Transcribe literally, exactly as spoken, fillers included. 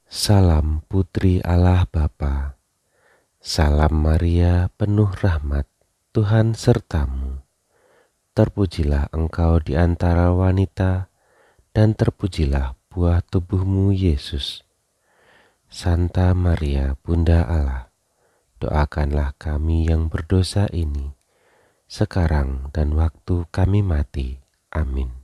Salam Putri Allah Bapa. Salam Maria, penuh rahmat, Tuhan sertamu. Terpujilah engkau di antara wanita, dan terpujilah buah tubuhmu Yesus. Santa Maria, Bunda Allah, doakanlah kami yang berdosa ini, sekarang dan waktu kami mati. Amin.